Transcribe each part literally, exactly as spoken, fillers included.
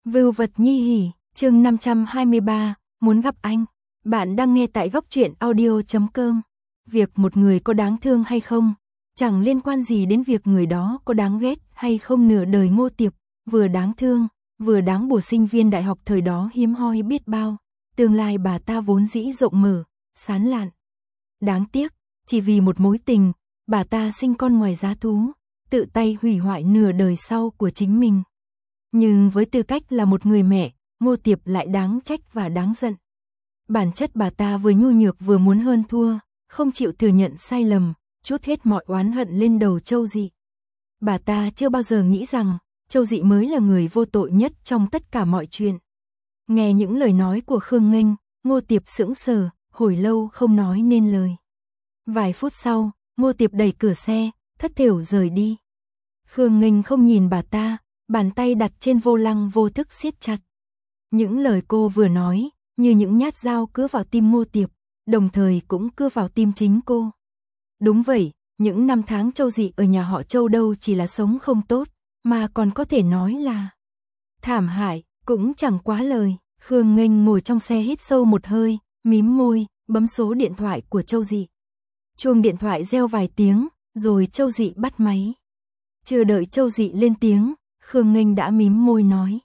Vưu vật nhi hỉ, chương năm trăm hai mươi ba, muốn gặp anh. Bạn đang nghe tại góc truyện audio chấm com. Việc một người có đáng thương hay không, chẳng liên quan gì đến việc người đó có đáng ghét hay không. Nửa đời Ngô Tiệp, vừa đáng thương, vừa đáng bổ. Sinh viên đại học thời đó hiếm hoi biết bao, tương lai bà ta vốn dĩ rộng mở, sán lạn. Đáng tiếc, chỉ vì một mối tình, bà ta sinh con ngoài giá thú, tự tay hủy hoại nửa đời sau của chính mình. Nhưng với tư cách là một người mẹ, Ngô Tiệp lại đáng trách và đáng giận. Bản chất bà ta vừa nhu nhược vừa muốn hơn thua, không chịu thừa nhận sai lầm, trút hết mọi oán hận lên đầu Châu Dị. Bà ta chưa bao giờ nghĩ rằng Châu Dị mới là người vô tội nhất trong tất cả mọi chuyện. Nghe những lời nói của Khương Nghênh, Ngô Tiệp sững sờ, hồi lâu không nói nên lời. Vài phút sau, Ngô Tiệp đẩy cửa xe, thất thểu rời đi. Khương Nghênh không nhìn bà ta, bàn tay đặt trên vô lăng vô thức siết chặt. Những lời cô vừa nói, như những nhát dao cứa vào tim Ngô Tiệp, đồng thời cũng cưa vào tim chính cô. Đúng vậy, những năm tháng Châu Dị ở nhà họ Châu đâu chỉ là sống không tốt, mà còn có thể nói là thảm hại, cũng chẳng quá lời. Khương Nghênh ngồi trong xe hít sâu một hơi, mím môi, bấm số điện thoại của Châu Dị. Chuông điện thoại reo vài tiếng, rồi Châu Dị bắt máy. Chưa đợi Châu Dị lên tiếng, Khương Nghênh đã mím môi nói: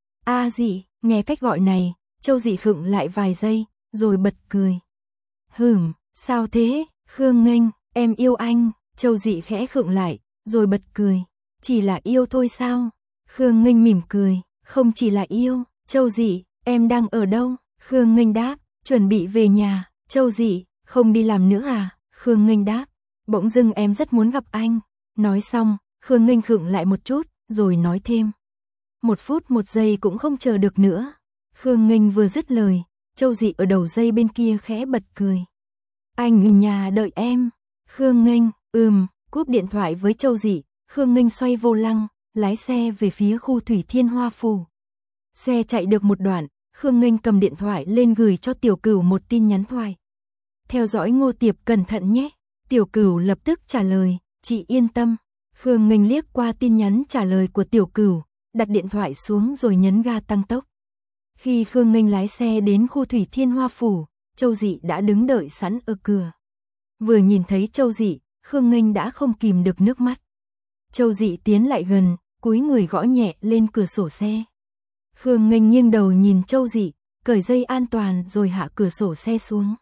"A Dị." Nghe cách gọi này, Châu Dị khựng lại vài giây, rồi bật cười. "Hửm, sao thế, Khương Nghênh, em yêu anh." Châu Dị khẽ khựng lại, rồi bật cười. "Chỉ là yêu thôi sao?" Khương Nghênh mỉm cười. "Không chỉ là yêu." "Châu Dị, em đang ở đâu?" Khương Nghênh đáp. "Chuẩn bị về nhà." "Châu Dị, không đi làm nữa à?" Khương Nghênh đáp. "Bỗng dưng em rất muốn gặp anh." Nói xong, Khương Nghênh khựng lại một chút, rồi nói thêm: "Một phút một giây cũng không chờ được nữa." Khương Nghênh vừa dứt lời, Châu Dị ở đầu dây bên kia khẽ bật cười. "Anh ở nhà đợi em." Khương Nghênh, ừm, cúp điện thoại với Châu Dị, Khương Nghênh xoay vô lăng, lái xe về phía khu Thủy Thiên Hoa Phủ. Xe chạy được một đoạn, Khương Nghênh cầm điện thoại lên gửi cho Tiểu Cửu một tin nhắn thoại. "Theo dõi Ngô Tiệp cẩn thận nhé." Tiểu Cửu lập tức trả lời: "Chị yên tâm." Khương Nghênh liếc qua tin nhắn trả lời của Tiểu Cửu, đặt điện thoại xuống rồi nhấn ga tăng tốc. Khi Khương Nghênh lái xe đến khu Thủy Thiên Hoa Phủ, Châu Dị đã đứng đợi sẵn ở cửa. Vừa nhìn thấy Châu Dị, Khương Nghênh đã không kìm được nước mắt. Châu Dị tiến lại gần, cúi người gõ nhẹ lên cửa sổ xe. Khương Nghênh nghiêng đầu nhìn Châu Dị, cởi dây an toàn rồi hạ cửa sổ xe xuống.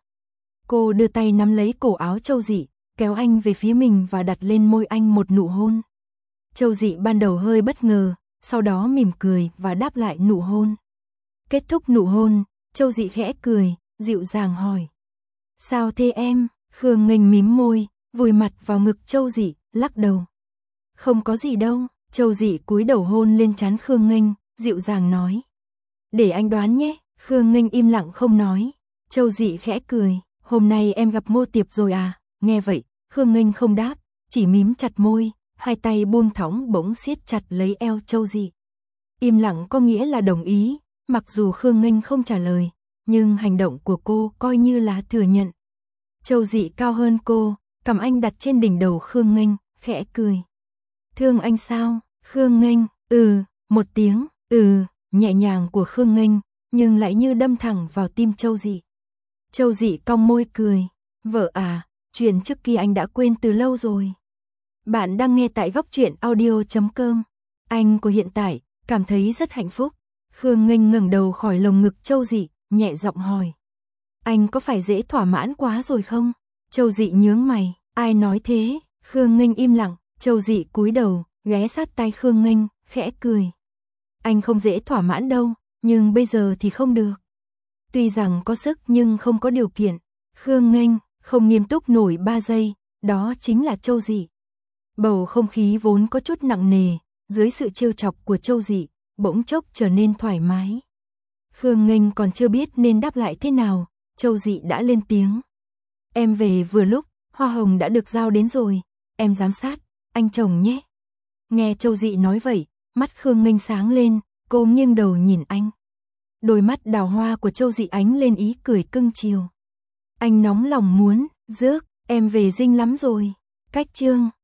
Cô đưa tay nắm lấy cổ áo Châu Dị, kéo anh về phía mình và đặt lên môi anh một nụ hôn. Châu Dị ban đầu hơi bất ngờ, sau đó mỉm cười và đáp lại nụ hôn. Kết thúc nụ hôn, Châu Dị khẽ cười, dịu dàng hỏi: "Sao thế em?" Khương Nghênh mím môi, vùi mặt vào ngực Châu Dị, lắc đầu. "Không có gì đâu." Châu Dị cúi đầu hôn lên trán Khương Nghênh, dịu dàng nói: "Để anh đoán nhé." Khương Nghênh im lặng không nói. Châu Dị khẽ cười: "Hôm nay em gặp Ngô Tiệp rồi à?" Nghe vậy, Khương Nghênh không đáp, chỉ mím chặt môi, hai tay buông thõng bỗng siết chặt lấy eo Châu Dị. Im lặng có nghĩa là đồng ý, mặc dù Khương Nghênh không trả lời, nhưng hành động của cô coi như là thừa nhận. Châu Dị cao hơn cô, cầm anh đặt trên đỉnh đầu Khương Nghênh, khẽ cười. "Thương anh sao?" Khương Nghênh, ừ, một tiếng, ừ, nhẹ nhàng của Khương Nghênh, nhưng lại như đâm thẳng vào tim Châu Dị. Châu Dị cong môi cười, "Vợ à, chuyện trước kia anh đã quên từ lâu rồi." Bạn đang nghe tại góc truyện audio chấm com. Anh của hiện tại, cảm thấy rất hạnh phúc. Khương Nghênh ngẩng đầu khỏi lồng ngực Châu Dị, nhẹ giọng hỏi: "Anh có phải dễ thỏa mãn quá rồi không?" Châu Dị nhướng mày, "Ai nói thế?" Khương Nghênh im lặng, Châu Dị cúi đầu, ghé sát tai Khương Nghênh, khẽ cười. "Anh không dễ thỏa mãn đâu, nhưng bây giờ thì không được." Tuy rằng có sức nhưng không có điều kiện. Khương Nghênh không nghiêm túc nổi ba giây, đó chính là Châu Dị. Bầu không khí vốn có chút nặng nề, dưới sự trêu chọc của Châu Dị, bỗng chốc trở nên thoải mái. Khương Nghênh còn chưa biết nên đáp lại thế nào, Châu Dị đã lên tiếng: "Em về vừa lúc, hoa hồng đã được giao đến rồi, em giám sát anh chồng nhé." Nghe Châu Dị nói vậy, mắt Khương Nghênh sáng lên, cô nghiêng đầu nhìn anh. Đôi mắt đào hoa của Châu Dị ánh lên ý cười cưng chiều. Anh nóng lòng muốn, rước, em về dinh lắm rồi. Cách chương